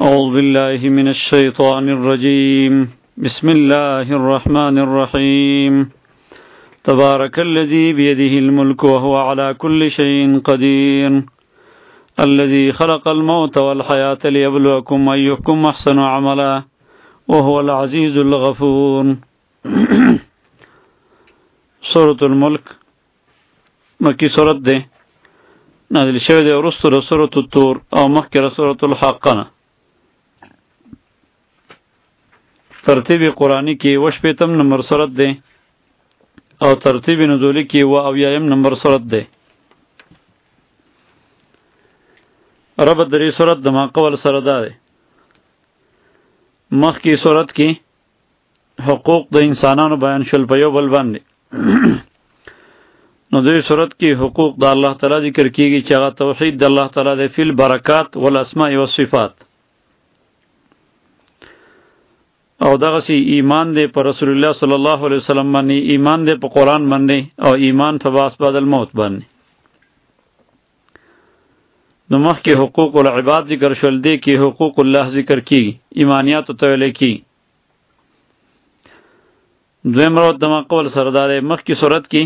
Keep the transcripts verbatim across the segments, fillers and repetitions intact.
أعوذ بالله من الشيطان الرجيم بسم الله الرحمن الرحيم تبارك الذي بيده الملك وهو على كل شيء قدير الذي خلق الموت والحياة ليبلوكم أيكم أحسن عملا وهو العزيز الغفور سورة الملك مكي سورة ده نازل شوه ده ورسط سورة الطور أو مخكرة سورة الحاقنة ترتیب قرآنی کی وش پیتم نمبر سورت ده او ترتیب نزولی کی و اویایم نمبر سورت ده رب دری سورت دما قول سردا ده مخ کی سورت کی حقوق د انسانانو بیان شل پیو بل باندې نو دوی سورت کی حقوق د الله تعالی ذکر کیږي چې هغه توحید د الله تعالی د فی البرکات والاسماء والصفات او دغه سی ایمان دې پر رسول الله صلی الله علیه وسلم باندې ایمان دې په قرآن باندې او ایمان په باس بعد الموت باندې نو مخکې حقوق العباد ذکر شول دې کې حقوق الله ذکر کی ایمانیات ته ویل کی دویم رو دما قول سردار مخکې صورت کې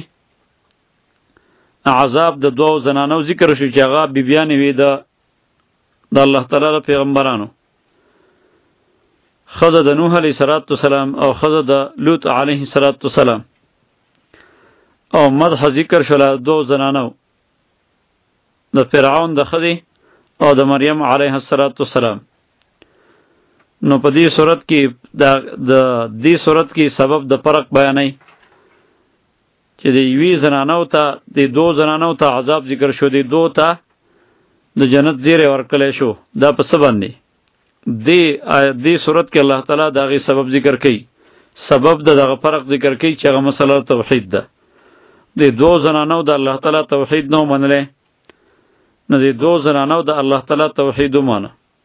عذاب د دوو زنانو ذکر شو چې هغه بیبیان وی د د الله تعالی پیغمبرانو خزه د نوح علیه السلام او خزه د لوط علیه السلام او مدح ذکر شول دو زنانو د فرعون د خزه او د مریم علیه السلام نو په دې صورت کې د دې صورت کې سبب د فرق بیانای چې د یوې زنانو ته د دو زنانو ته عذاب ذکر شو د دو ته د جنت زیره ورکړل شو دا په څه باندې دی دی صورت کې الله تعالی داغه سبب ذکر کړي سبب د دغه فرق ذکر کړي چې هغه مسله توحید ده د دو زنانو د الله تعالی توحید نو منلې نو د دو زنانو د الله تعالی توحید ومانه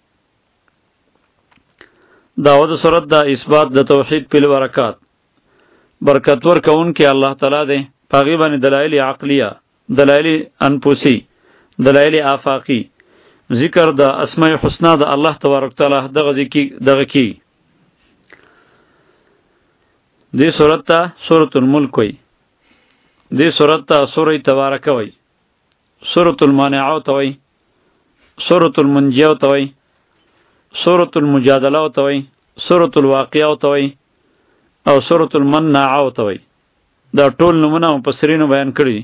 داود صورت د اثبات د توحید په برکات برکت ور کون کې الله تعالی ده پاغي باندې دلایل عقلیه دلایل انفسی دلایل آفاقی ذکر د اسماء الحسنا د الله تبارک تعالی دغه ذکی دغه کی دې سورۃ ته سورۃ الملک وای دې سورۃ ته سورۃ تبارک وای سورۃ المانعه وای سورۃ المنجیه وای سورۃ المجادله وای سورۃ الواقعه وای او سورۃ المناعه وای دا ټول نمونه مفسرینو بیان کړی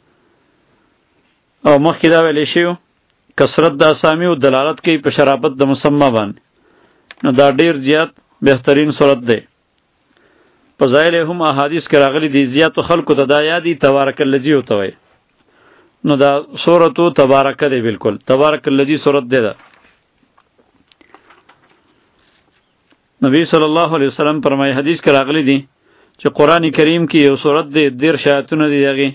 او مخکې دا ویل شیو کثرت د اسامی او دلالت کوي په شرافت د مسما باندې نو دا ډیر زیات بهترین صورت ده په ځای له هم احادیث کې راغلي دي زیات خلکو ته دا یادی تبارک الذی او توي نو دا سورۃ تبارک ده بالکل تبارک الذی صورت ده دا نبی صلی الله علیه وسلم فرمایي حدیث کې راغلي دي چې قران کریم کې یو صورت ده ډیر شایتونه دي هغه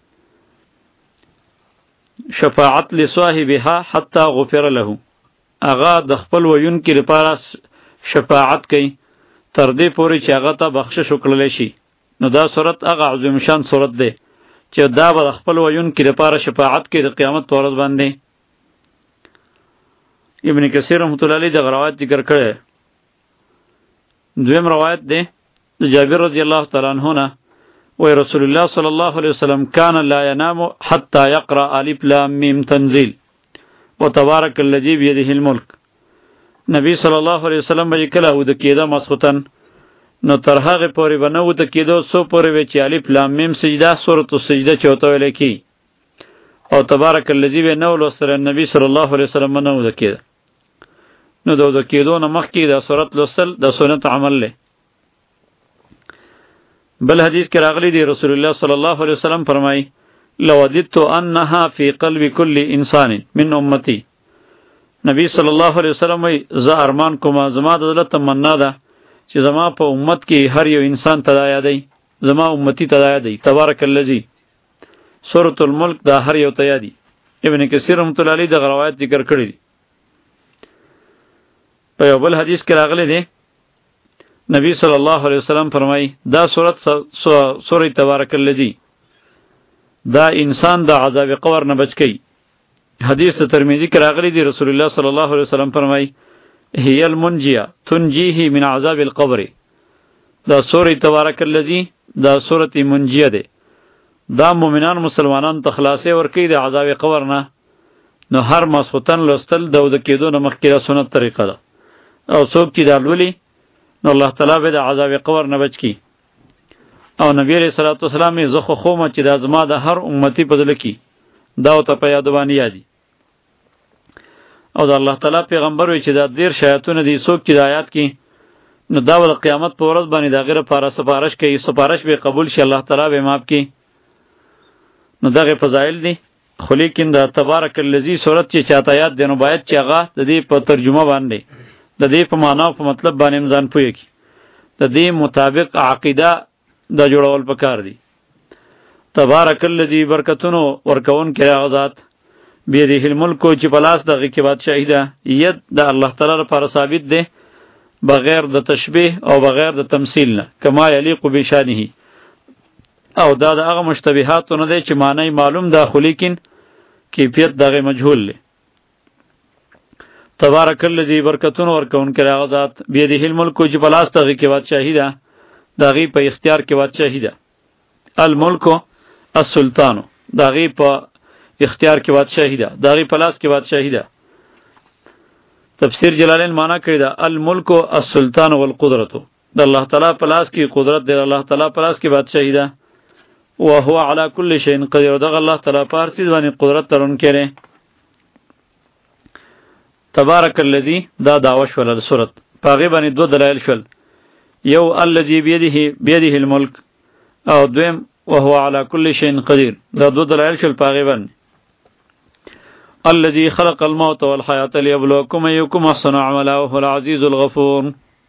شفاعت لصاحبها حتی غفر له اغا د خپل وین کې لپاره شفاعت کوي تر دې پورې چې هغه ته بخشش وکړل شي نو دا صورت هغه عظیم شان صورت ده چې دا به خپل وین کې لپاره شفاعت کوي د قیامت پر ورځ باندې ابن کثیر رحمۃ اللہ علیہ د روایت ذکر کړي دویم روایت ده د جابر رضی الله تعالی عنہ نه و رسول الله صلی الله علیه وسلم کان لا ینام حتی یقرأ الف لام میم تنزیل وتبارک الذی بیده الملک نبی صلی الله علیه وسلم به کله ود کېده مسخوتن نو تر هغه پورې بنه ود کېده سو پورې و چې الف لام میم سجده سورۃ السجده چوته ویل کی او تبارک الذی به نو لسر نبی صلی الله علیه وسلم نو ود کېده نو دو د کېدو نه مخکې د سورۃ لسل د سنت عمل له بل حدیث کې راغلی دی رسول الله صلی الله علیه وسلم فرمای لو وددت انها فی قلب کل انسان من امتی نبی صلی الله علیه وسلم وی ز ارمان کوما زما د دلته تمنا ده چې زما په امت کې هر یو انسان ته یادای زما امتی ته یادای تبارک الذی سورۃ الملک دا هر یو ته یادی ابن کثیر رحمۃ اللہ علیہ د روایت ذکر کړی دی په یو بل حدیث کې راغلی دی نبی صلی الله علیه وسلم فرمای دا سورۃ سورۃ تبارک الذی دا انسان د عذاب قبر نه بچ کی حدیث ترمذی کې راغلی دی رسول الله صلی الله علیه وسلم فرمای هي المنجیه تنجیه من عذاب القبر. دا سوره تبارک الذی دا سوره منجیه ده. دا مؤمنان مسلمانان ته خلاصې ورکوي د عذاب قبر نه. نو هر ماسختن لوستل د وده کېدو نه مخکې د سنت طریقه ده. او څوک چې دا لولي نو الله تعالی به د عذاب قبر نه بچ کی. او نبی علیہ الصلوۃ والسلام یې زخه خومه چې د ازما د هر امتی په دل کې دا او ته په یاد باندې یادي. او د الله تعالی پیغمبر وی چې دا ډیر شایعتونه دي څوک چې د آیات کې نو دا ول قیامت په ورځ باندې دا غیره لپاره سفارش کوي، سفارش به قبول شي، الله تعالی به معاف کړي. نو دغه فضایل دي. خو لیکن دا تبارک الذی سورت چې چاته آیات دی نو باید چې هغه د دې په ترجمه باندې د دې په معنا او په مطلب باندې ځان پوهی کی، د دې مطابق عقیده د جوړول پکار دي. تبارک الذی برکتونو ورکون کړه غزاد بیره الملک چې پلاس دغه کې بادشاہی ده. ید د الله تعالی لپاره ثابت ده بغیر د تشبیه او بغیر د تمثیل نه، کما یلیق بشانه. او دا د هغه مشتبهات نه دی چې معنی معلوم ده خو لیکن کیفیت دغه مجهول دی. تبارک الذی برکتون ورکون کړه غزاد بیره الملک چې پلاس دغه کې بادشاہی ده، دغه په اختیار کې بادشاہی ده. الملک السلطان دغه په اختیار کې بادشاہی ده، دغه پلاس کې بادشاہی ده. تفسیر جلالین معنی کړی ده الملک السلطان والقدرت، د الله تعالی پلاس کې قدرت ده، الله تعالی پلاس کې بادشاہی ده. وهو على كل شيء قدير، دغه الله تعالی په هر څه باندې قدرت لرونکی دی. تبارک الذی دا دعوه شول د سورت پاغه باندې دو دلایل شول. یو الذی بیده بیده الملک او دویم وهو على كل شيء قدير. دا دو دلایل شول پاغه باندې. الذي خلق الموت والحياة ليبلوكم أيكم أحسن عملا وهو العزيز الغفور.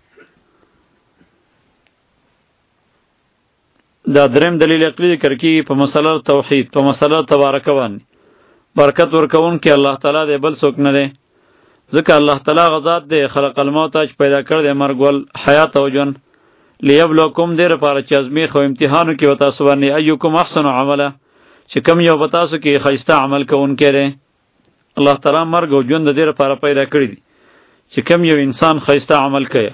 دا دریم دلیل عقلی ذکر کی په مسله توحید، په مسله تبارک باندې برکت ورکون کې الله تعالی دې بل څوک نه دی. ځکه الله تعالی غزاد دې خلق الموت چې پیدا کړ دې مرګ ول حیات او جون لیبلوکم دې لپاره چې ازمیخ او امتحانو کې وتا سوانی ایکم احسن عملا چې کم یو وتا سو کې خیسته عمل کوون کړي. الله تعالی مرګ او ژوند د دې لپاره پیدا کړی دی چې کم یو انسان خیسته عمل کوي.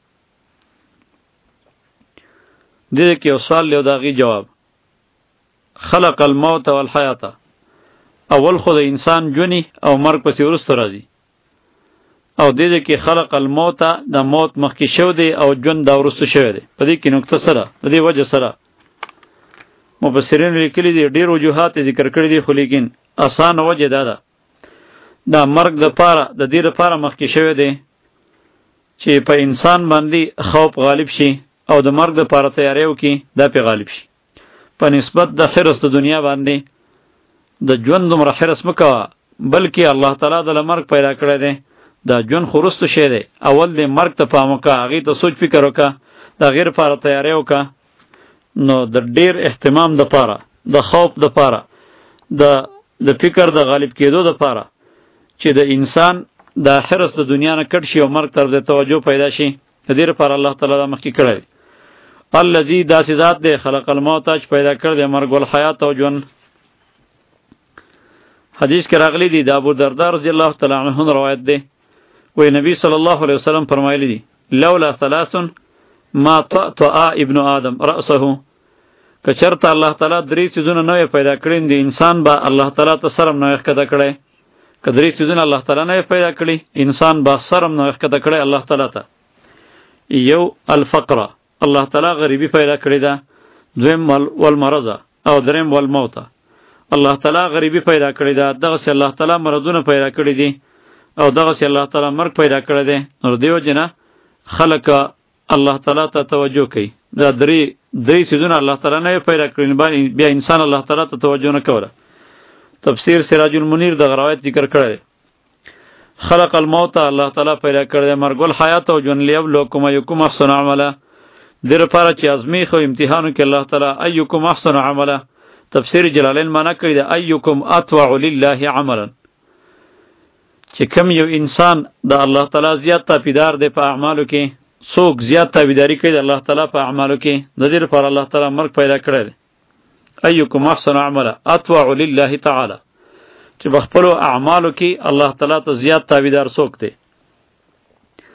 دې کې یو سوال له داغي جواب. خلق الموت والحیات، اول خو د انسان ژوند او مرګ پسې ورسته راځي. او دې کې خلق الموت د موت مخکې شو دی او ژوند دا ورسته شوی دی. په دې کې نقطه سره د دې وجه سره مفسرین لیکلي دي ډېر وجوهات ذکر کړی دي، خو لیکن اسانه وجه دا ده دا مرګ د پاره د دې لپاره مخکې شوی دی چې په انسان باندې خوف غالب شي او د مرګ د پاره تیاری وکړي، دا په غالب شي. په نسبت د حرص د دنیا باندې د ژوند دومره حرص مکوه، بلکې الله تعالی د مرګ پیدا کړی دی. دا ژوند خو وروسته شی دی، اول د مرګ ته پام وکړه، هغې ته سوچ فکر وکړه، د هغې لپاره تیاری وکړه. نو د ډېر اهتمام دپاره، د خوف دپاره، د د فکر د غالب کېدو دپاره چې د انسان د حرص د دنیا نه کټ شي او مرګ طرف د توجه پیدا شي، د دې لپاره الله تعالی دا مخکې کړی دی. الذي داسې ذات دی خلق الموت چې پیدا کړ دی مرګ والحیات او ژوند. حدیث کې راغلی دی د ابو درداء رضی الله تعالی عنه روایت دی، وی نبی صلی الله علیه وسلم فرمایلی دی لولا ثلاث ما طأطأ ابن آدم رأسه. که چرته الله تعالی درې څیزونه نه پیدا کړي دی انسان به الله تعالی ته سرم نه ښکته کړی. که درې څیزونه الله تعالی نه پیدا کړي انسان به سرم نه ښکته کړی الله تعالی ته. یو الفقر، الله تعالی غریبی پیدا کړی ده. دویم والمرض او دریم والموت، الله تعالی غریبی پیدا کړی ده. دغه سي الله تعالی مرضونه پیدا کړی دي او دغه سي الله تعالی مرګ پیدا کړی دی. نو دیو جنا خلق الله تعالی ته توجه کوي. دا درې درې سيزونه الله تعالی نه پیدا کړی، بیا انسان الله تعالی ته توجه نه کوله. تفسیر سراج المنیر د روایت ذکر کړی. خلق الموت الله تعالی پیدا کړی، مرګ ول حیات او ژوند لیبلوکم ایکم احسن عملا، دې لپاره چې ازمیخ او امتحانو کې الله تعالی ایکم احسن عملا. تفسیر جلالین معنی کوي د ایکم اطوع لله عملا، چې کم یو انسان د الله تعالی زیات تابعدار دی په اعمالو کې، څوک زیات تابعداري کوي د الله تعالی په اعمالو کې، د دې لپاره الله تعالی مرګ پیدا کړی دی. ایکم احسن عملا اطوع لله تعالی، چې بخپلو اعمالو کې الله تعالی ته زیات تابعدار څوک دی.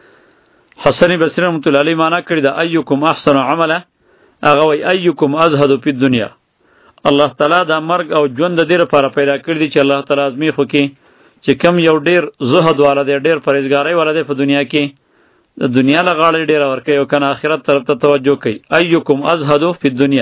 حسن بصری رحمۃ اللہ علیہ معنا کړی دا ایکم احسن عمله، هغه وی ایکم ازهد فی الدنیا. الله تعالی دا مرګ او ژوند د دې لپاره پیدا کړی دی چې الله تعالی ازمی خو کې چې کم یو ډیر زهد والا دی، ډیر پرهیزګاری والا دی په دنیا کې، د دنیا له غاړې ډیر ورکوي او کنه آخرت طرف ته توجه کوي. ایکم ازهد فی الدنیا.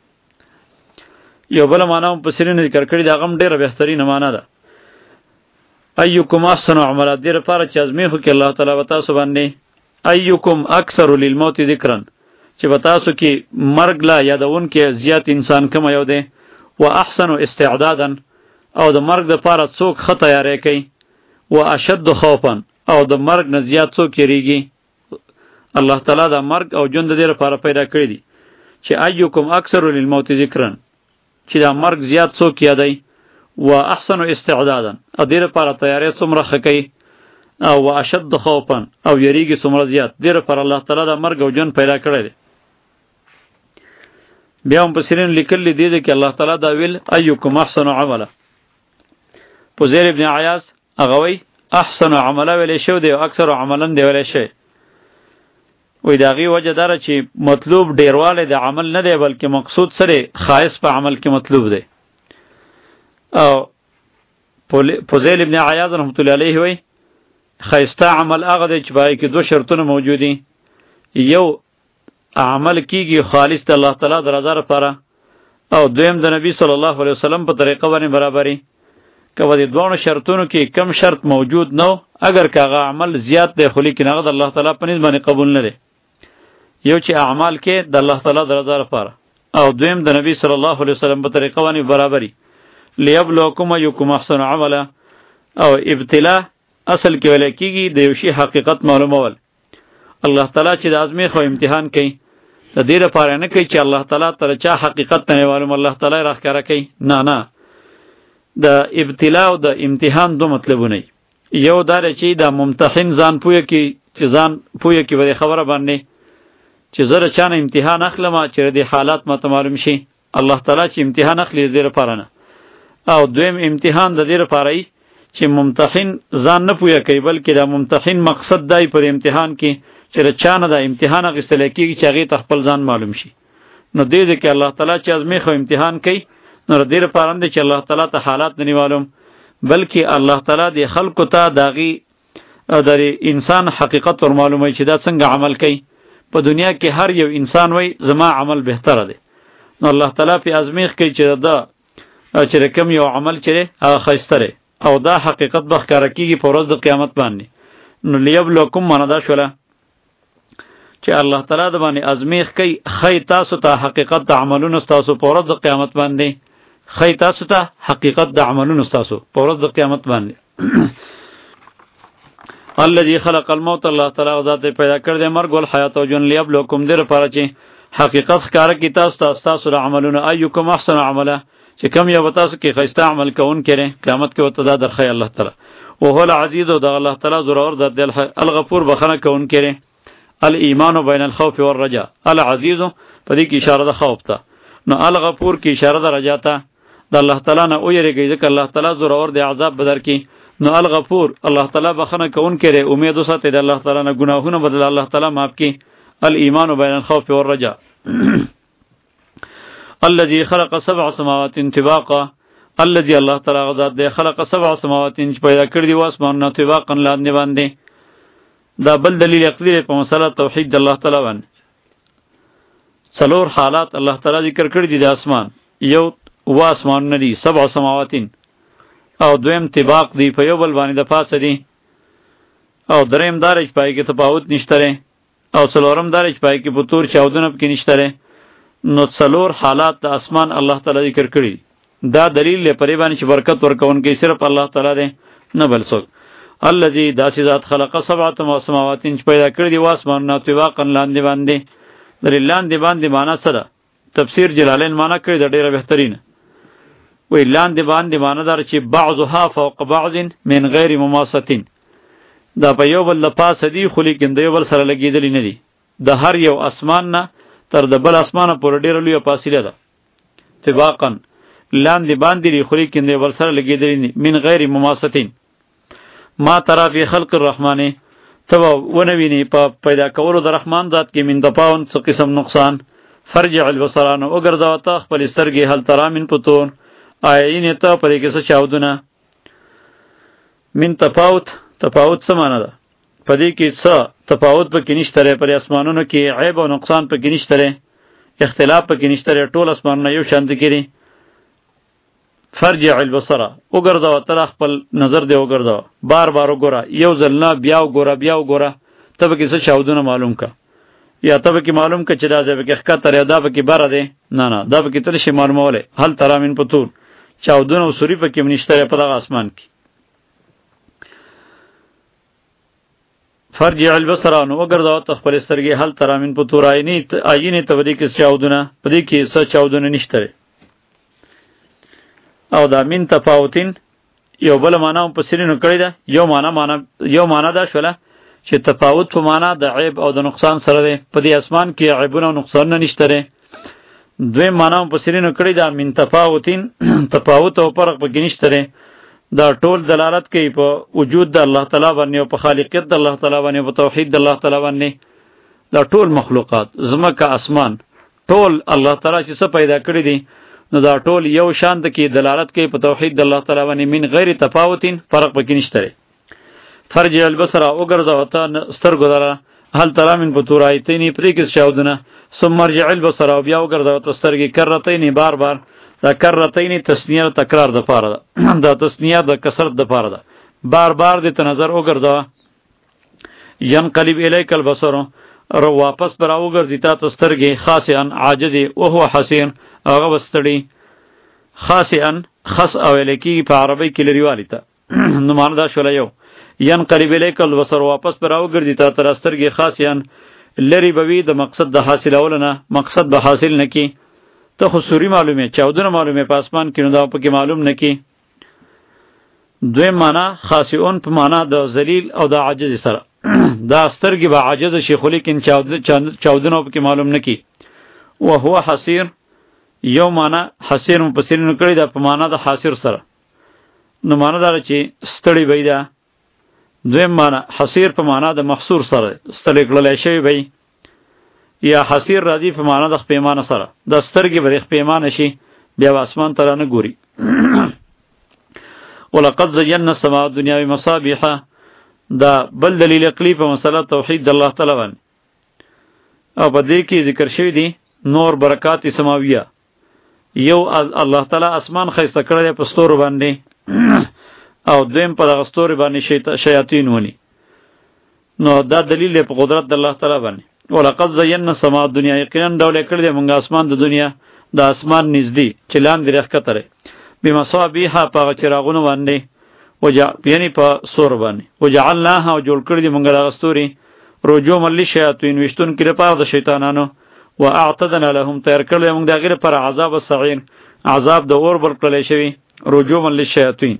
یو بل معنا هم پسرین ذکر کړی دا غم ډیره بهترینه معنا ده. ایکم احسن عملا دې لپاره چې ازمی خو کې الله تعالی وتا سو باندې ایکم اکثر للموت ذکرا، چې بتاسو کې مرګ لا یادون کې زیات انسان کم یو دی. و احسن استعدادا، او د مرګ د پاره څوک ښه تیاری کوي. و اشد خوفا، او د مرګ نه زیات څوک یریږي. الله تعالی دا مرګ او ژوند د دې لپاره پیدا کړی دی چې ایکم اکثر للموت ذکرا، چې دا مرګ زیات څوک یادای. و احسن استعدادا، او دې لپاره تیاری څومره ښه کوي. او و اشد خوفا، او یریږي څومره زیات. دې لپاره الله تعالی دا مرګ او ژوند پیدا کړی دی. بیا هم پسرین لیکلی دی چې الله تعالی دا ویل ایکم احسن عملا. فضیل ابن عیاض هغه وی احسن عملا ویل شو دی او اکثر عملا دی ویل شي. وی دا غي وجه دار چې مطلوب ډیرواله د عمل نه دی بلکې مقصود سره خاص په عمل کې مطلوب دی. او فضیل ابن عیاض رحمۃ اللہ علیہ وی خیسته عمل هغه دی چې پای کې دوه شرطونه موجودي. یو عمل کیږي خالص د الله تعالی د رضا لپاره، او دویم د نبی صلی الله علیه وسلم په طریقه باندې برابرۍ. که د دوه شرطونو کې کم شرط موجود نو، اگر کاغه عمل زیات دی خو لیکن هغه د الله تعالی په نسبت باندې قبول نه دی. یو چې اعمال کې د الله تعالی د رضا لپاره، او دویم د نبی صلی الله علیه وسلم په طریقه باندې برابرۍ. لیبلوکم ایکم احسن عملا، او ابتلا اصل کې ویل کېږي د یو شی حقیقت معلومول. الله تعالی چې د ازمی خو امتحان کوي، د دې لپاره نه کوي چې الله تعالی تر چا حقیقت نه معلوم، الله تعالی راښکاره کوي. نه نه، د ابتلا او د امتحان دو مطلبونه. یو دا چې د ممتحن ځان پوهه کې چې ځان پوهه کې به خبره باندې چې زره چانه امتحان اخلم چې د حالات ماته معلوم شي. الله تعالی چې امتحان اخلي د دې لپاره نه. او دویم امتحان د دې لپاره چې ممتحن ځان نه پوهه کوي، بلکې د ممتحن مقصد دی په امتحان کې چې چانه د امتحان غوښتل کېږي چې هغه خپل ځان معلوم شي. نو دې دې کې الله تعالی چې ازمی خو امتحان کوي، نو دې لپاره نه چې الله تعالی ته حالات نه معلوم، بلکې الله تعالی د خلقو ته داغي د انسان حقیقت ور معلوموي چې دا څنګه عمل کوي. په دنیا کې هر یو انسان وای زما عمل بهتره دی، نو الله تعالی په ازمیخ کوي چې دا چې کوم یو عمل چره هغه خیستره، او دا حقیقت به ښکاره کیږي په ورځ د قیامت باندې. نو لیبلوکم معنا دا شوله چې الله تعالی د باندې ازمیخ کوي، خی تاسو ته حقیقت د عملونو تاسو په ورځ د قیامت باندې، خی تاسو ته حقیقت د عملونو تاسو په ورځ د قیامت باندې. الذي خلق الموت، الله تعالی ذات پیدا کړ دې مرګ ول حیات او جن لیبلوکم دې لپاره چې حقیقت ښکاره کی تاسو ته تاسو د عملونو ایکم احسن عملا، چې کم یو تاسو کې خیسته عمل کوون کړي قیامت کې وته دا درخه الله تعالی. او هو العزیز، او د الله تعالی زورور ذات دی، الغفور بخنه کوون کړي. الایمان بین الخوف والرجاء، العزیز په دې کې اشاره ده خوف ته، نو الغفور کې اشاره ده رجا ته. د الله تعالی نه او یریږي ځکه الله تعالی زورور دی، عذاب بدر کې. نو الغفور الله تعالی بخنه کوون کړي، امید وساتئ د الله تعالی نه، ګناهونه بدل الله تعالی معاف کړي. الایمان بین الخوف والرجاء. الذي خلق سبع سماوات طباقا، الذي الله تعالی غزاد دی خلق سبع سماوات چې پیدا کړی دی واسمانونه طباقا لاندې باندې. دا بل دلیل عقلی په مسله توحید د الله تعالی باندې. څلور حالات الله تعالی ذکر کړی دي د اسمان. یو واسمانونه دي سبع سماوات، او دویم طباق دی په یو بل باندې د پاسه دي، او دریم دارج پای کې تفاوت نشته، او څلورم دارج پای کې په تور چاودنه کې نشته. نو څلور حالات د اسمان الله تعالی ذکر کړی. دا دلیل لري پرې باندې چې برکت ورکون کې صرف الله تعالی دی، نه بل څوک. الذي داسې ذات خلق سبع سماوات چې پیدا کړی دی واسمانونه طباقا لاندې باندې. د لاندې باندې معنا څه ده؟ تفسیر جلالین معنا کړی د ډیره بهترینه. وی لاندې باندې معنا دار چې بعضها فوق بعض من غیر مماستین، دا په یو بل پاسه دی خو لیکن د یو بل سره لګیدلی نه دی. د هر یو اسمان نه تر د بل اسمانه پورې ډیره لویه فاصله ده. طباقا لاندې باندې دی خو لیکن د یو بل سره لګیدلی نه، من غیر مماستین. ما ترى فی خلق الرحمن، ته به ونه وینې په پیدا کولو د رحمان ذات کې من تفاوت څه قسم نقصان. فرجع البصر نو وګرځوه ته خپلې سترګې هل ترى من فطور آیا یینې ته په دې کې څه چاودونه. من تفاوت تفاوت څه معنی ده؟ په دې کې څه تفاوت پکې نشته دی، په اسمانونو کې عیب او نقصان پکې نشته دی، اختلاف پکې نشته دی، ټول اسمانونه یو شان دي کړي. فرجع البصر وګرځوه ته خپل نظر دی وګرځوه، بار بار وګوره، یو ځل نه بیا وګوره بیا وګوره، ته پکې څه چاودونه معلوم کا، یا ته پکې معلوم کا چې دا ځای پکې ښکته دی دا پکې بره دی، نه نه دا پکې ته نشي معلومولی. هل ترى من فطور چاودونه او سوري پکې نشته دی په دغه اسمان کې. فرجع البصر نو وګرځوه ته خپلې سترګې هل ترى من فطور آینې ته په دې کې چاودونه په دې کې څه چاودونه نشته دی. او دا من تفاوتین یو بل معنا هم پسرینو کړی ده. یو معنا معنا یو معنا دا شوله چې تفاوت په معنا د عیب او د نقصان سره دی، په دې اسمان کې عیبونه او نقصانونه نشته دی. دویم معنا هم پسرینو کړی ده من تفاوتین تفاوت او فرق پکې نشته دی. دا ټول دلالت کوي په وجود د الله تعالی باندې او په خالقیت د الله تعالی باندې او په توحید د الله تعالی باندې. دا ټول مخلوقات زمکه اسمان ټول الله تعالی چې څه پیدا کړی دي نو دا ټول یو شان د کې دلالت کوي په توحید د الله تعالی باندې من غیر تفاوتین فرق پکې نشته. فرجع البصر وګرځوه ته سترګو دره هل ترى من فطور آیتین پرې کې چاودونه. ثم ارجع البصر او بیا وګرځوه ته سترګې کرتین بار بار. دا کرتین تسنیه تکرار د پاره ده، دا تسنیه د کثرت د پاره ده، بار بار دې ته نظر وګرځوه. ینقلب الیک البصر رو واپس پر اوګرځي تا ته سترګې خاصن عاجز او هو حسین هغه وستړي. خاصن خص او الیکی په عربی کې لريوالی ته نو معنی دا شول یو ینقلب الیک البصر واپس پر اوګرځي تا ته سترګې خاصن لری بوي د مقصد د حاصلولو نه مقصد به حاصل نکی. ته خو سوري معلومه چاودنه معلومه په اسمان کې نو دا پکې معلوم نکی. دویم معنا خاصون په معنا د ذلیل او د عاجز سره دا سترګې به عاجز شي خو لیکن چاودنه پکې معلوم نکی. او هو حسیر یو معنا حسیر مفسرین کړی دا په معنا د حاصر سره نو معنا دا چې ستړی وي دا. دویم معنا حسیر په معنا د محصور سره ستړی کړل شي وي، یا حسیر راځي په معنا د خپېمانه سره د سترګې به خپېمانه شي بیا اسمان ته نه ګوري. ولقد زینا السماء الدنيا بمصابيح دا بل دلیل عقلی په مسله توحید د الله تعالی باندې. او په دې کې ذکر شوی دی نور برکات سماویه. یو الله تعالی اسمان خیسته کړی په ستورو باندې او دویم په دغه ستوري باندې شیاطین ونی. نو دا دلیل په قدرت د الله تعالی باندې. ولقد زینا السماء الدنيا یقینا ډول کړی دی موږ اسمان د دنیا د اسمان نږدې چې لاندې راښکته لري بمصابیح په چراغونو باندې وجع یعنی په سور باندې وجعلناها او جوړ کړی دی موږ دغه ستوري رجوما للشیاطین وشتون کې لپاره د شیطانانو واعتدنا لهم تیار کړی موږ د غیر پر عذاب السعیر عذاب د اور بل کړی شوی رجوما للشیاطین.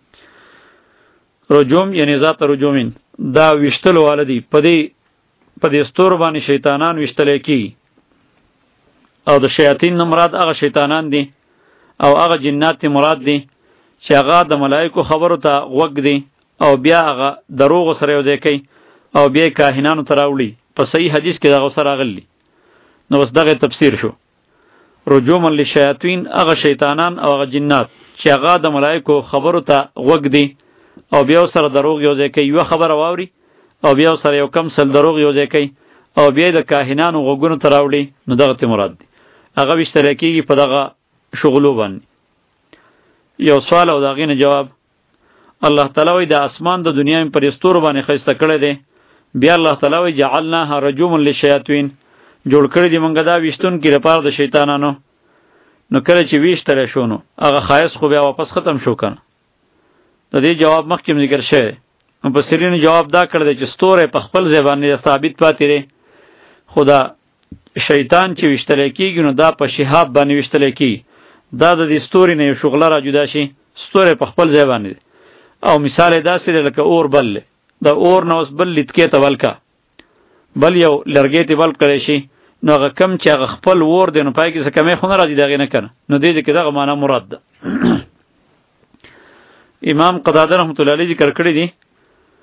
رجوم یعنی ذات رجومین دا وشتل والدی پدې په دې ستور باندې شیطانان وشتل کی او د شیاطین مراد هغه شیطانان دي او هغه جنات مراد دي چې هغه د ملائکو خبرو ته وګ دي او بیا هغه دروغ سره یو ځای کوي او بیا کاهنانو ته راوړي. په صحیح حدیث کې دغه سره راغلی. نو بس دغه تفسیر شو رجوم للشیاطین هغه شیطانان او هغه جنات چې هغه د ملائکو خبرو ته وګ دي او بیا سره دروغ یو ځای کوي، یو خبره واوري او بیا سره یو کم سل دروغ یو ځای کوي او بیا د کاهنانو غوګونو ته راوړي. نو دغه ته مراد دی هغه وشتل کېږي په دغه شغلو باندې. یو سوال او دغه نه جواب. الله تعالی وی د اسمان د دنیا پر استور باندې خسته کړی دی. بیا الله تعالی وی جعلناها رجوما للشیاطین جوړ کړی دی موږ دا وشتون کې لپاره د شیطانانو. نو کله چې وشتل شونو هغه خایس خو بیا واپس ختم شو کنه. د دې جواب مخکې ذکر شوی. مفسرین جواب دا کړی چې ستوره په خپل ځای باندې ثابت پاتې لري. خدا شیطان چې وشتل کېږي نو دا په شهاب باندې وشتل کېږي. دا د دې ستوري نه یو شغله را جدا شي. ستوره په خپل ځای باندې او مثال داسې لکه اور بل د اور نو بل لټکې ته ولکا بل یو لرګې ته بل کړی شي نو هغه کم چې هغه خپل ور دی نو پای کې څه کمې خو نه راځي دغه نه کنه. نو دې کې دغه معنا مراد ده. امام قتاده رحمت الله علیه ذکر کړی دی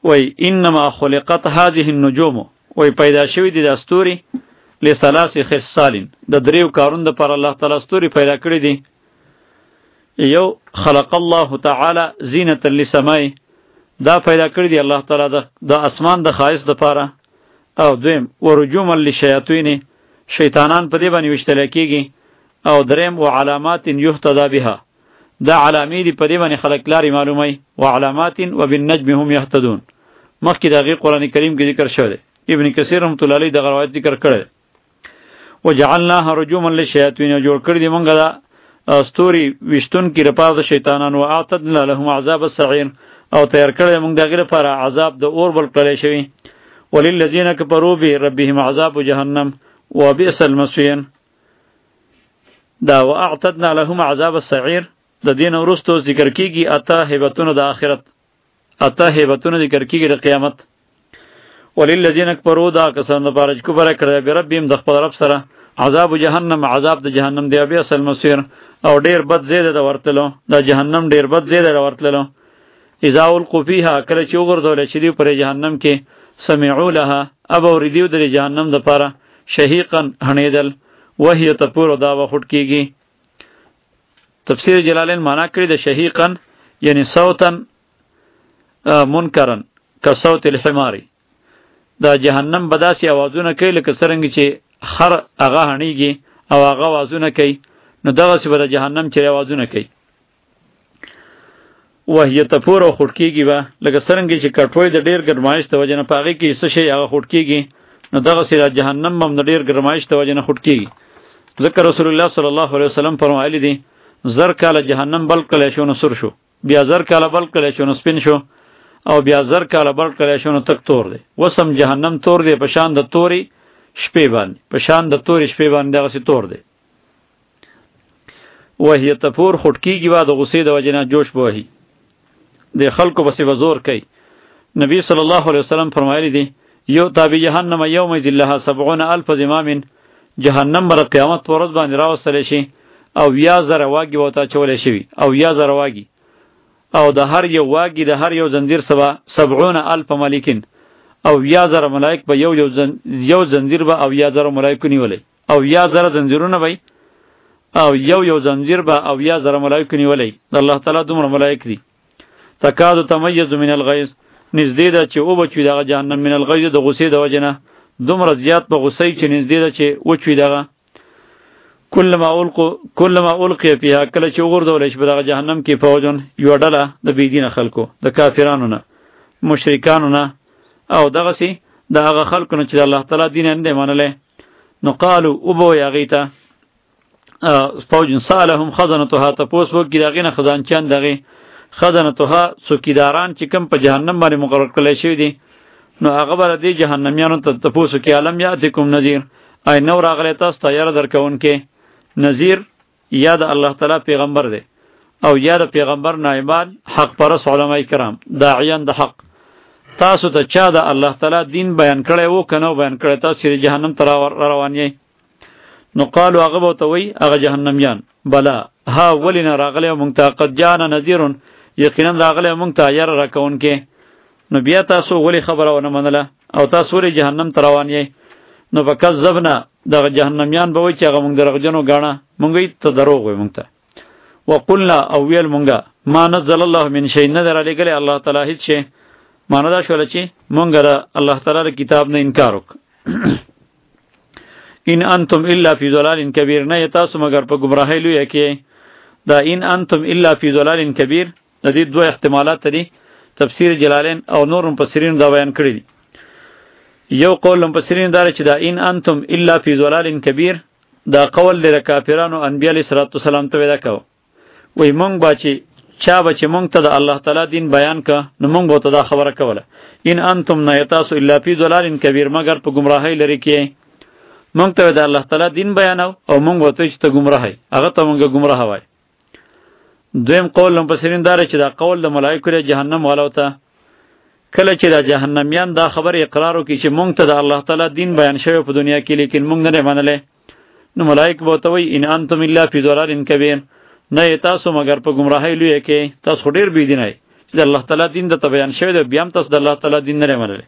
وی انما خلقت هذه النجوم وی پیدا شوی دي د استوري لثلاث خصال د دریو کارون د پر الله تعالی استوري پیدا کړی دي. یو خلق الله تعالی زینت للسماء دا پیدا کړی دی الله تعالی د د اسمان د خایس د پاره. او دویم ورجوم للشیاطین شیطانان په دې باندې وشتل کېږي. او دریم و علامات یهتدى بها دا علامې دی په دې باندې خلق لاري معلومای و علامات وبالنجم هم يهتدون. مخکې دغه قرآن کریم کې ذکر شوی دی. ابن کثیر رحمۃ اللہ علیہ دغه روایت ذکر کړی. وجعلناها رجوما للشیاطین جوړ کړی دی مونږه دا استوري وشتون کی رپا د شیطانانو. اعتدنا لهم عذاب السعیر او تیار کړی مونږ دغه لپاره عذاب د اور بل کړی شوی. وللذین کفروا بربهم عذاب جهنم وبئس المصیر. دا واعتدنا لهم عذاب السعیر د دین ورستو ذکر کیږي اته هیبتونه د آخرت، اته هیبتونه ذکر کیږي د قیامت. وللذین کفروا دا کسان لپاره چې کفر کړی بربهم د خپل رب سره عذاب جهنم عذاب د جهنم دی. بئس المصیر او ډیر بد زیاده د ورتلو د جهنم ډیر بد زیاده د ورتلو. اذا القوا فیها کله چې وګرځول شي دی پر جهنم کې سمعوا لها ابو ردیو د جهنم د پاره شهیقا هنیدل وهي تپور دا وخټ کیږي. تفسیر جلالین معنا کړی د شهیقا یعنی صوتا منکرن که صوت الحماری. دا جهنم بداسي आवाजونه کوي لکه څنګه چې خر هغه هنیږي او هغه आवाजونه کوي نو دغه سی به جهنم چې आवाजونه کوي. وهي تپور او خټ کیږي با لکه څنګه چې کټوي د ډیر ګرمایش ته وجنه پاغي کې څه شي هغه خټ کیږي نو دغه سی جهنم هم د ډیر ګرمایش ته وجنه خټ کیږي. ذکر رسول الله صلی الله علیه وسلم فرمایلی دي زر کاله جهنم بل کله شو نو سر شو، بیا زر کاله بل کله شو نو سپین شو، او بیا زر کاله بل کله شو نو تک تور دی. وسم جهنم تور دی په شان د توري شپې باندې، په شان د توري شپې باندې دغه سی تور دی. وهي تپور خټ کیږي با د غصې د وجنه جوش بوهي د خلکو بس وزور کوي. نبی صلی الله علیه وسلم فرمایلی دي یو تابع جهنم یوم ذلها سبعون الف زمام جهنم بر قیامت ورځ باندې راوستل شي او یا زره واګي وته چولې شي او یا زره واګي او د هر یو واګي د هر یو زنجیر سبا سبعون الف ملائکین او یا زره ملائک به یو یو زن یو زنجیر به او یا زره ملائکه نیولې او یا زره زنجیرونه به او یو یو زنجیر به او یا زره ملائکه نیولې. الله تعالی دومره ملائک دي. تکاد تمیز من الغیظ نزدې ده چې او بچوي دغه جهنم من الغیظ د غصې د وجنه دومره زیات په غصې چې نزدې ده چې وچوي دغه. کلما القوا کلما القي فيها کله چې وګرځول شي په دغه جهنم کې فوجن یو ډله د بيدینه خلکو د کافرانو نه مشرکانو نه او دغه سي دغه خلکو نه چې الله تعالی دین نه منله نو قالو او بو یغیتا فوجن سالهم خزنتها تپوس وکي دغه نه خزانچان دغه خزنتها سوکیداران چې کوم په جهنم باندې مقرر کړل شوی دي نو هغه بر دي جهنميانو ته تپوس کې عالم یاتکم نذیر اي نو راغلی تاسو ته یاره درکون کې نذیر یا د الله تعالی پیغمبر دی او یا د پیغمبر نائبان حق پرس علماء کرام داعیان د حق. تاسو ته چا د الله تعالی دین بیان کړی وو کنه بیان کړی تاسو چې جهنم ته روان یې نو قالو هغه به ته وی هغه جهنميان بلا ها ولنا راغلی مونږ ته قد جاءنا نذیر یقینا راغلی مونږ ته یاره راکون کې نو بیا تاسو ولی خبره ونه منله او تاسو ولې جهنم ته روان یې نو فکذبنا دغه جهنميان به وای چې هغه مونږ درغجنو غاڼه مونږ ته دروغ وای مونږ ته وقلنا او ویل مونږه ما نزل الله من شيء نظر علی گله الله تعالی هیڅ شي معنی دا شول چې مونږ را الله تعالی کتاب نه انکار وک. ان انتم الا فی ضلال کبیر نه تاسو مگر په گمراهی لوی کې دا ان انتم الا فی ضلال کبیر د دې دوه احتمالات دي. تفسیر جلالین او نور مفسرین دا بیان کړی دي. یو قول مفسرین دار چې دا ان انتم الا فی ضلال کبیر دا قول لري کافرانو انبیاء علیه السلام ته ودا کو وای مونږ باچی چا بچ مونږ ته د الله تعالی دین بیان کا نو مونږ به ته دا خبره کوله ان انتم نایتاسو الا فی ضلال کبیر مگر په گمراهی لري کې مونږ ته د الله تعالی دین بیانو او مونږ وته چې ته گمراهی هغه ته مونږ گمراه وای. دویم قول مفسرین دار چې دا قول د ملائکه له جهنم والو ته کله چې د جهنميان دا خبر اقرار وکړي چې مونږ ته د الله تعالی دین بیان شوی په دنیا کې لیکن مونږ نه منله نو ملائکه به ته وای ان انتم الا فی ضلال کبیر نه تاسو مگر په گمراهی لوی کې تاسو ډیر بی دینای د الله تعالی دین د بیان شوی دی، بیا هم تاسو د الله تعالی دین نه منئ.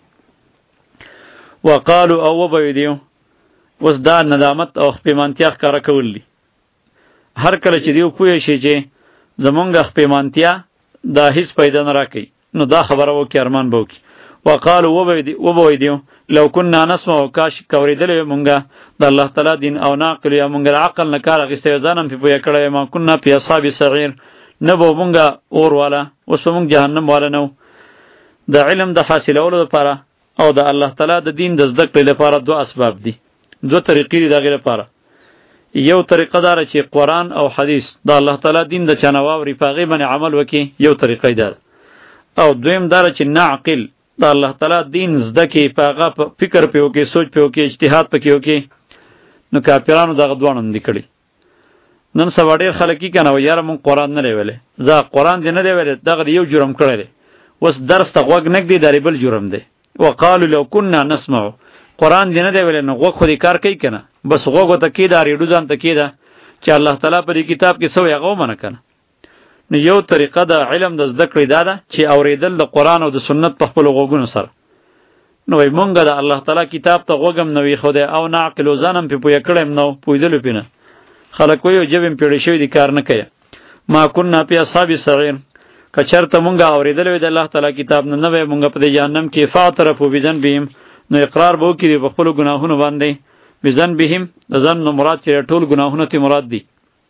وقالو او وبویدیو، اوس دا ندامت او خپېمانتیا ښکاره کول دي. هر کله چې دیو پوه شي چې زمونږ خپېمانتیا دا هیڅ پیدا نه راکوي، نو دا خبره وکړي، ارمان به وکړي. وقالو وبویدیو لو كنا نسمع، کاش کوریدلې مونږه د الله تعالی دین او ناقل یا مونږ عقل نه کار اخیستی ځان هم پې پوهه کړی، ما كنا فی اصحاب سعیر، نه به مونږه اور والا، اوس به مونږ جهنم والا نه و. د علم د حاصلولو لپاره او د الله تعالی د دین د زده کړې لپاره دو اسباب دي، دو طریقې دي د هغې لپاره. یو طریقه داره چې قرآن او حدیث د الله تعالی دین د چا نه واوري، په هغې باندې عمل وکړي، یو طریقه یې ده. او دویم داره چې نه عقل د الله تعالی دین زده کړي، په هغه فکر پې وکړي، سوچ پې وکړي، اجتهاد پکې وکړي. نو کافرانو دغه دواړه نه دي کړي. نن سبا ډېر خلک یې که نه وایي یاره مونږ قرآن نه دی ویلی، زه قرآن دې نه دی ویلی، دغه یو جرم کړی دی، اوس درس ته غوږ نه ږدي، دا بل جرم دی. وقالو لو كنا نسمع، قرآن دې نه دی ویلی، نو غوږ خو دې کار کوي که نه، بس غوږ ورته کېده، ریډو ځان ته کېده چې الله تعالی په دې کتاب کې څه وایي هغه ومنه که نه. نو یو طریقه د علم د زده کړې دا ده چې اورېدل د قرآن او د سنت په خپلو غوږونو سره. نو وایي مونږ د الله تعالی کتاب ته غوږ هم نه ویښودی او نه عقل و ځان هم پې پوهه کړی هم نه و، پوهېدلو پې نه. خلک وایي ژبې مې پیړې شوي دي، کار نه کوي. ما كنا فی اصحاب سعیر، که چېرته مونږ اورېدلی وی د الله تعالی کتاب نه، نه وی مونږ په دې جهنم کې فاعترفوا بذنبهم، نو اقرار به وکړي په خپلو ګناهونو باندې. بذنبهم د ذنب نه مراد چې ټول ګناهونه ترې مراد دي.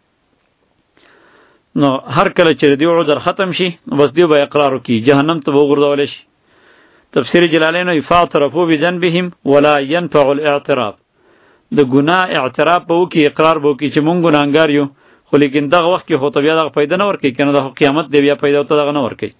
نو هر کله چې دیو عذر ختم شي بس دیو به اقرار وکړي، جهنم ته به وغورځولی شي. تفسیر جلالین وایي فاعترفوا بذنبهم ولا ينفع الاعتراف، د ګناه اعتراف به وکړي، اقرار به وکړي چې مونږ ګناهګار یو، خو لیکن دغه وخت کې خو ته بیا دغه پیدا نه ورکوي که نه، دغه قیامت دی بیا پیدا ورته دغه نه ورکوي.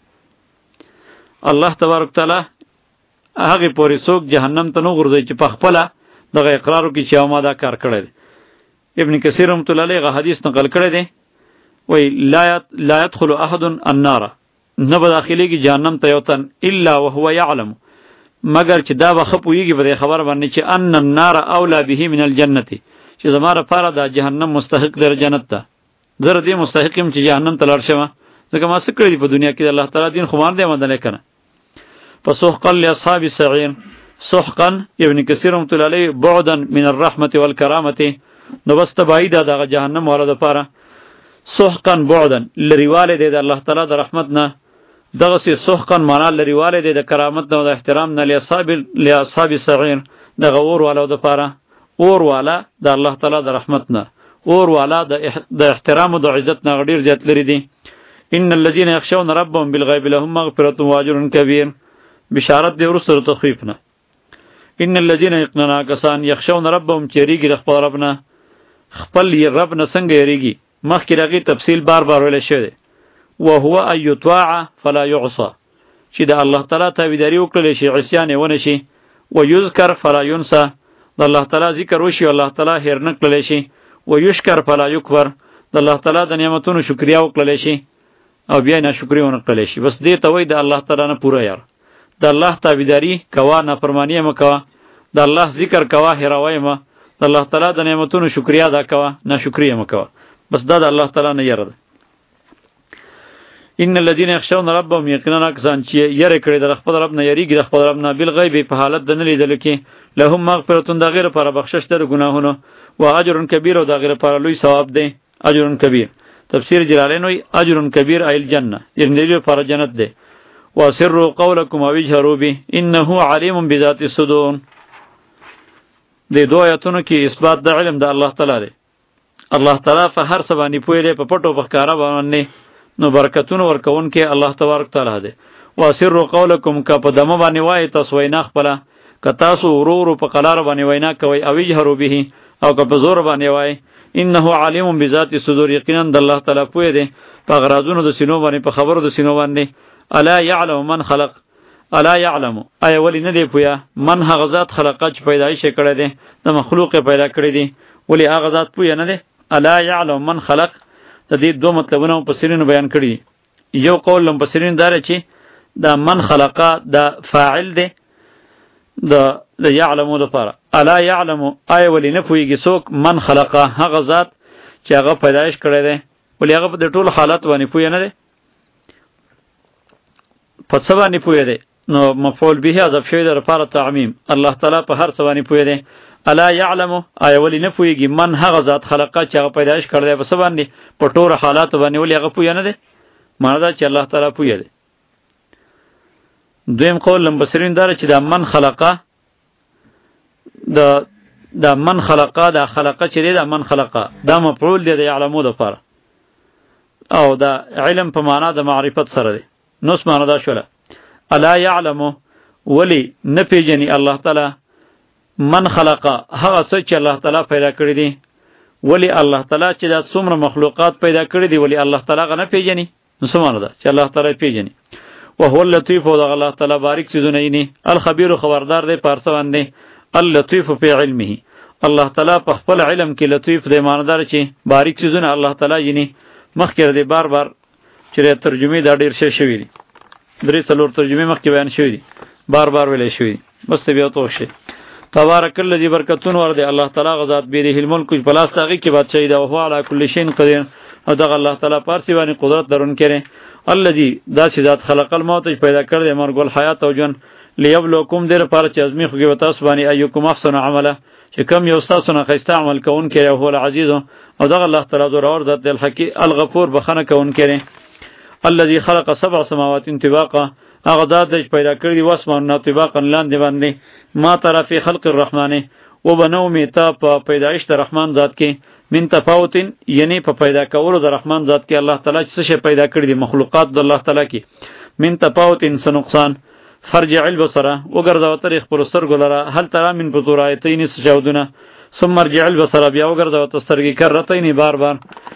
الله تبارک تعالی هغې پورې څوک جهنم ته نه غورځوي چې په خپله دغه اقرار وکړي چې ما دا کار کړی دی. ابن کثیر رحمت الله علیه هغه حدیث نقل کړی دی، وایي لا يدخل احد النار، نه به داخلېږي جهنم ته یو تن الا وهو یعلم، مگر چې دا به ښه پوهېږي په دې خبره باندې چې ان النار اولی به من الجنة، چې زما لپاره دا جهنم مستحق دی جنت ته، زه دې مستحق یم چې جهنم ته لاړ شم، ځکه ما څه کړي دي په دنیا کې د الله تعالی دین خو ما نه دی منلی که نه. فسحقا لاصحاب السعیر، سحقا ابن کثیر رحمت الله علیه بعدا من الرحمة والکرامة، نو بس تبعید ده دغه جهنم والا دپاره. سحقا بعدا لرېوالی دی د الله تعالی د رحمت نه، دغسې سحقا معنا لرېوالی دی د کرامت نه او د احترام نه. لاصحاب السعیر دغه اور والا دپاره، اور والا د الله تعالی د رحمت نه، اور والا د احترام او د عزت نه ډېر زیات لرې دي. ان الذين يخشون ربهم بالغیب لهم مغفرة واجر کبیر، بشارت دی وروسته تخفیف نه. ان الذين یقینا کسان یخشون ربهم چې یریږي د خپل رب نه، خپل رب نه څنګه یریږي، مخکې د هغې تفصیل بار بار ویلی شوی دی. وهو ان یطاع فلا یعصى، چې د الله تعالی تابعداري وکړلی شي، عصیان یې ونه شي. ویذکر فلا ینسى، د الله تعالی ذکر وشي او الله تعالی هیر نه کړلی شي. ویشکر فلا یکفر، د الله تعالی د نعمتونو شکریا وکړلی شي او بیا ناشکري ونه کړلی شي. بس دې ته وایي د الله تعالی نه پوره یار، د الله تابعداري کوه، نافرماني مه کوه، د الله ذکر کوه، هیروی مه، د الله تعالی د نعمتونو شکریا ادا کوه، ناشکري مه کوه. بس دا د الله تعالی نه یره ده. ان الذين يخشون ربهم، یقینا کسان چې یره کړي د خپل رب نه، یریږي د خپل رب نه، بالغیب په حالت د نه لیدلو کې، لهم مغفرة د غیر لپاره بخشش ده د ګناهونو، و اجر کبیر او د غیر لپاره لوی ثواب دی، اجر کبیر. تفسیر جلالین وایي اجر کبیر ای الجنه، یعنی د لپاره جنت دی. واسروا قولکم او اجهروا به انه علیم بذات الصدور، د دوه آیاتونو کې اثبات د علم د الله تعالی دی. الله تعالی په هر څه باندې پوهې دی، په پټو په ښکاره باندې، نو برکتونه ورکوونکی الله تبارک تعالی دی. واسروا قولکم، که په دمه باندې وایي تاسو وینا خپله، که تاسو ورو ورو په قلاره باندې وینا کوئ، او اجهروا به، او که په زور باندې وایي، انه علیم بذات الصدور، یقینا د الله تعالی پوهې دی په غرازونو د سینو باندې، په خبرو د سینو باندې. الا یعلم من خلق، الا یعلم، آیا ولی نه دی پویا، من هغه ذات خلقه چې پیدایش یې کړی دی، د مخلوق یې پیدا کړی دی، ولی هغه ذات پویا نه دی. الا یعلم من خلق، د دې دوه مطلبونه مفسرینو بیان کړي. یو قول مفسرین دا چې دا من خلقه دا فاعل دی د د یعلمو لپاره. الا یعلم، آیا ولی نه پوهېږي څوک، من خلقه، هغه ذات چې هغه پیدایش کړی دی، ولی هغه په د ټول حالات باندې پوهه نه دی. په څه باندې پوهه دی نو مفعول به حذف شوی د لپاره تعمیم الله تعالی په هر څه باندې پوهه دی الا یعلم آیا ولی نه پوهیږي من هغه ذات خلقه چې هغه پیدایش کړی دی په څه باندې په ټول حالات باندې ولی هغه پوهه نه دی معنی دا چې الله تعالی پوهه دی دویم قول لمبصرین دار چې دا من خلقه دا دا من خلقه دا خلقه چې دی دا من خلقه دا مفعول دی د یعلمو لپاره او دا علم په معنا د معرفت سره دی نو څه معنا دا شوله الا یعلم ولی نه پیژني الله تعالی من خلقه هغه څه چې الله تعالی پیدا کړی دی ولی الله تعالی چې دا څومره مخلوقات پیدا کړی دی ولی الله تعالی غنه پیژني نو څه معنا ده چې الله تعالی پیژني وهو اللطيف او الله تعالی باریک چیزونه یې نه الخبير خبردار دی پارڅ باندې اللطيف فی علمه الله تعالی په خپل علم کې لطیف دی ماندار چې باریک چیزونه الله تعالی یې نه مخکې دی بار بار چې ترجمه دا ډیر شی شوی دی درې څلور ترجمه مخکې بیان شوی دی بار بار ویلې شوی دی بس ته بیا توشه تبارک الذی برکتون ور دی الله تعالی غزاد بیره الملک پلاس تاغي کې بادشاہی دا او علی کل شیء قدیر او دغه الله تعالی پارسی باندې قدرت درون کړي الذی دا ذات خلق الموت پیدا کړ دی مرګ ول حیات او جن لیبلوکم دیر پر چې ازمی خو کې وتاس باندې ایوکم احسن عمله چې کم یو تاسو نه خسته عمل کوون کړي او العزیز او دغه الله تعالی زور اور ذات الحکی الغفور بخنه کوون کړي الذي خلق سبع سماوات طباقا هغه ذات چې پیدا کړی دی واسمان طباقا لاندې باندې ما ترى في خلق الرحمن وبنو میتا په پیدایش د رحمان ذات کې من تفاوت یعنی په پیدا کولو د رحمان ذات کې الله تعالی څه شی پیدا کړی دی مخلوقات د الله تعالی کې من تفاوت انس نقصان فرجع البصر وګرځاو تاریخ پر سترګو لره هل ترى من فطور ایتین سجودنا ثم ارجع البصر بیا وګرځاو تسترګي کرتین بار بار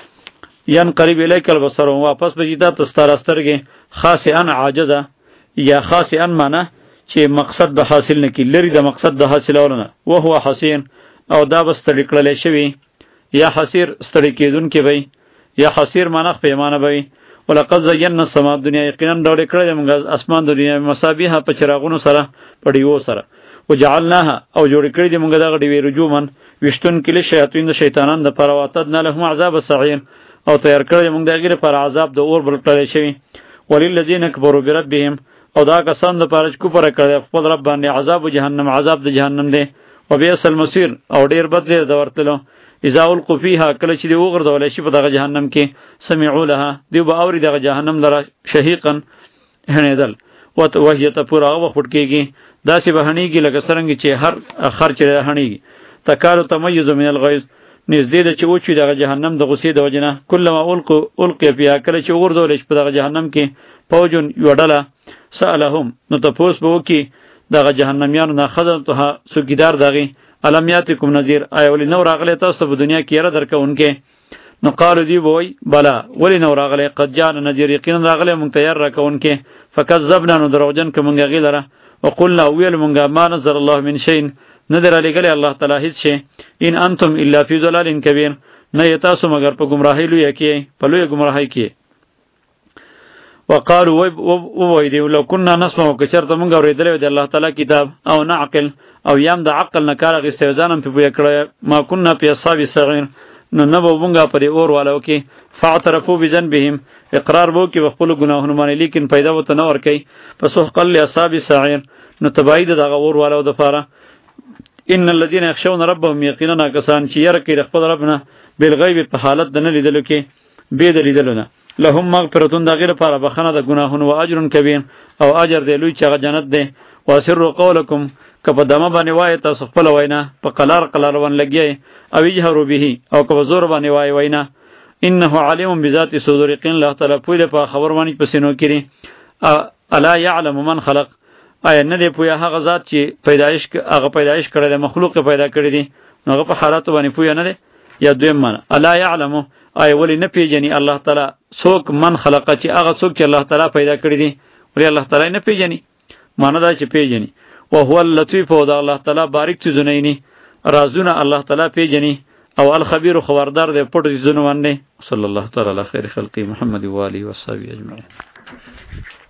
ین قریب الیک البصر واپس بجیتا تسترسترګي خاصئا عاجزه یا خاصئا معنا چې مقصد به حاصل نکي لري د مقصد د حاصلولو نه او هو حسین او دا بس تړکړل شوی یا حسیر ستړي کېدون کې وي یا حسیر معنا پیمانه وي ولقد زینا السماء الدنيا یقینا ډول کړل موږ اسمان د دنیا مصابیح په چراغونو سره پړیو سره وجعلناها او جوړ کړی دی موږ دغه دی رجومن وشتون کله شیاطین د شیطانان د پرواتد نه له عذاب السعیر او تیار کړی موږ دغه پر عذاب د اور بل کړی شوی وللذین کفروا بربهم او دا کسان د پاره کو پر کړی خپل رب باندې عذاب جهنم عذاب د جهنم دی او بیس المصیر او ډیر بد دی د ورتلو اذا القوا فيها کله چې دی وګرځول شي په دغه جهنم کې سمعوا لها دی به اوري دغه جهنم لره شهیقا هنیدل وت وهیه ته پورا وخت کېږي داسې بهانیږي لکه څنګه چې هر خرچ هنیږي تکارو تمیز من الغیظ نږدې د چې وچی دغه جهنم د غصې د وجنه کله ما القوا القوا فيها کله چې وګرځول شي په دغه جهنم کې فوجن یوډله سالهم نو تاسو به وکي دغه جهنميانو نه خدمته سګیدار دغه علمیاتکم نذیر آیا ولی نو راغله تاسو په دنیا کې را درکونکې نو قالو دی وای بلا ولی نو راغله قد جان نذیر یقینا راغله مونږ تیار راکونکې فکذبنا نو دروغجن کومګه غیلره وقلنا ویل مونږه ما نظر الله من شین نذر علی گله الله تعالی هیڅ شی ان انتم الا فی ضلال کبیر نه تاسو مگر په گمراهی لوی کې په لوی گمراهی کې وقالوا وای دی لو كنا نسمع کچرته مونږ اوریدل د الله تعالی کتاب او نعقل او یم د عقل نه کار غستوزانم په بیا کړه ما كنا فی اصحاب السعیر نو نه وبونګه پرې اور والو کې فاعترفوا بذنبهم اقرار وو کې خپل ګناهونه باندې لیکن پیدا وته نه ور کوي پس قل اصحاب السعیر نو تبعید دغه اور والو د فاره ان الذين يخشون ربهم یقینا کسان چې ير کې خپل ربنا بالغیب په حالت د نه لیدلو کې به د لیدلو نه لهم مغفرتون دغه لپاره بخنه د ګناهونو او اجر کبیر او اجر دی لوی چې جنت دی واسر قولکم کپه دمه باندې وای تاسو خپل وینا په قلار قلار ون لګی او یجهروا به او کپه زور باندې وای وینا انه علیم بذات صدور یقین الله تعالی پوی په خبر باندې پسینو کړي الا یعلم من خلق آیا نه دی پوی هغه ذات چې پیدایش هغه پیدایش کړل مخلوق پیدا کړی دی هغه په حالات باندې پوی نه دی یا دویم معنا الا یعلم آیا ولی نه پیژني الله تعالی څوک من خلق چې هغه څوک چې الله تعالی پیدا کړی دی ولی الله تعالی نه پیژني معنا دا چې پیژني او هو اللطیف او دا الله تعالی باریک چیزونه ني رازونه الله تعالی پیژني او الخبیر خبردار دی پټ چیزونه باندې صلی الله تعالی علی خیر خلقی محمد و علیه و صحبه اجمعین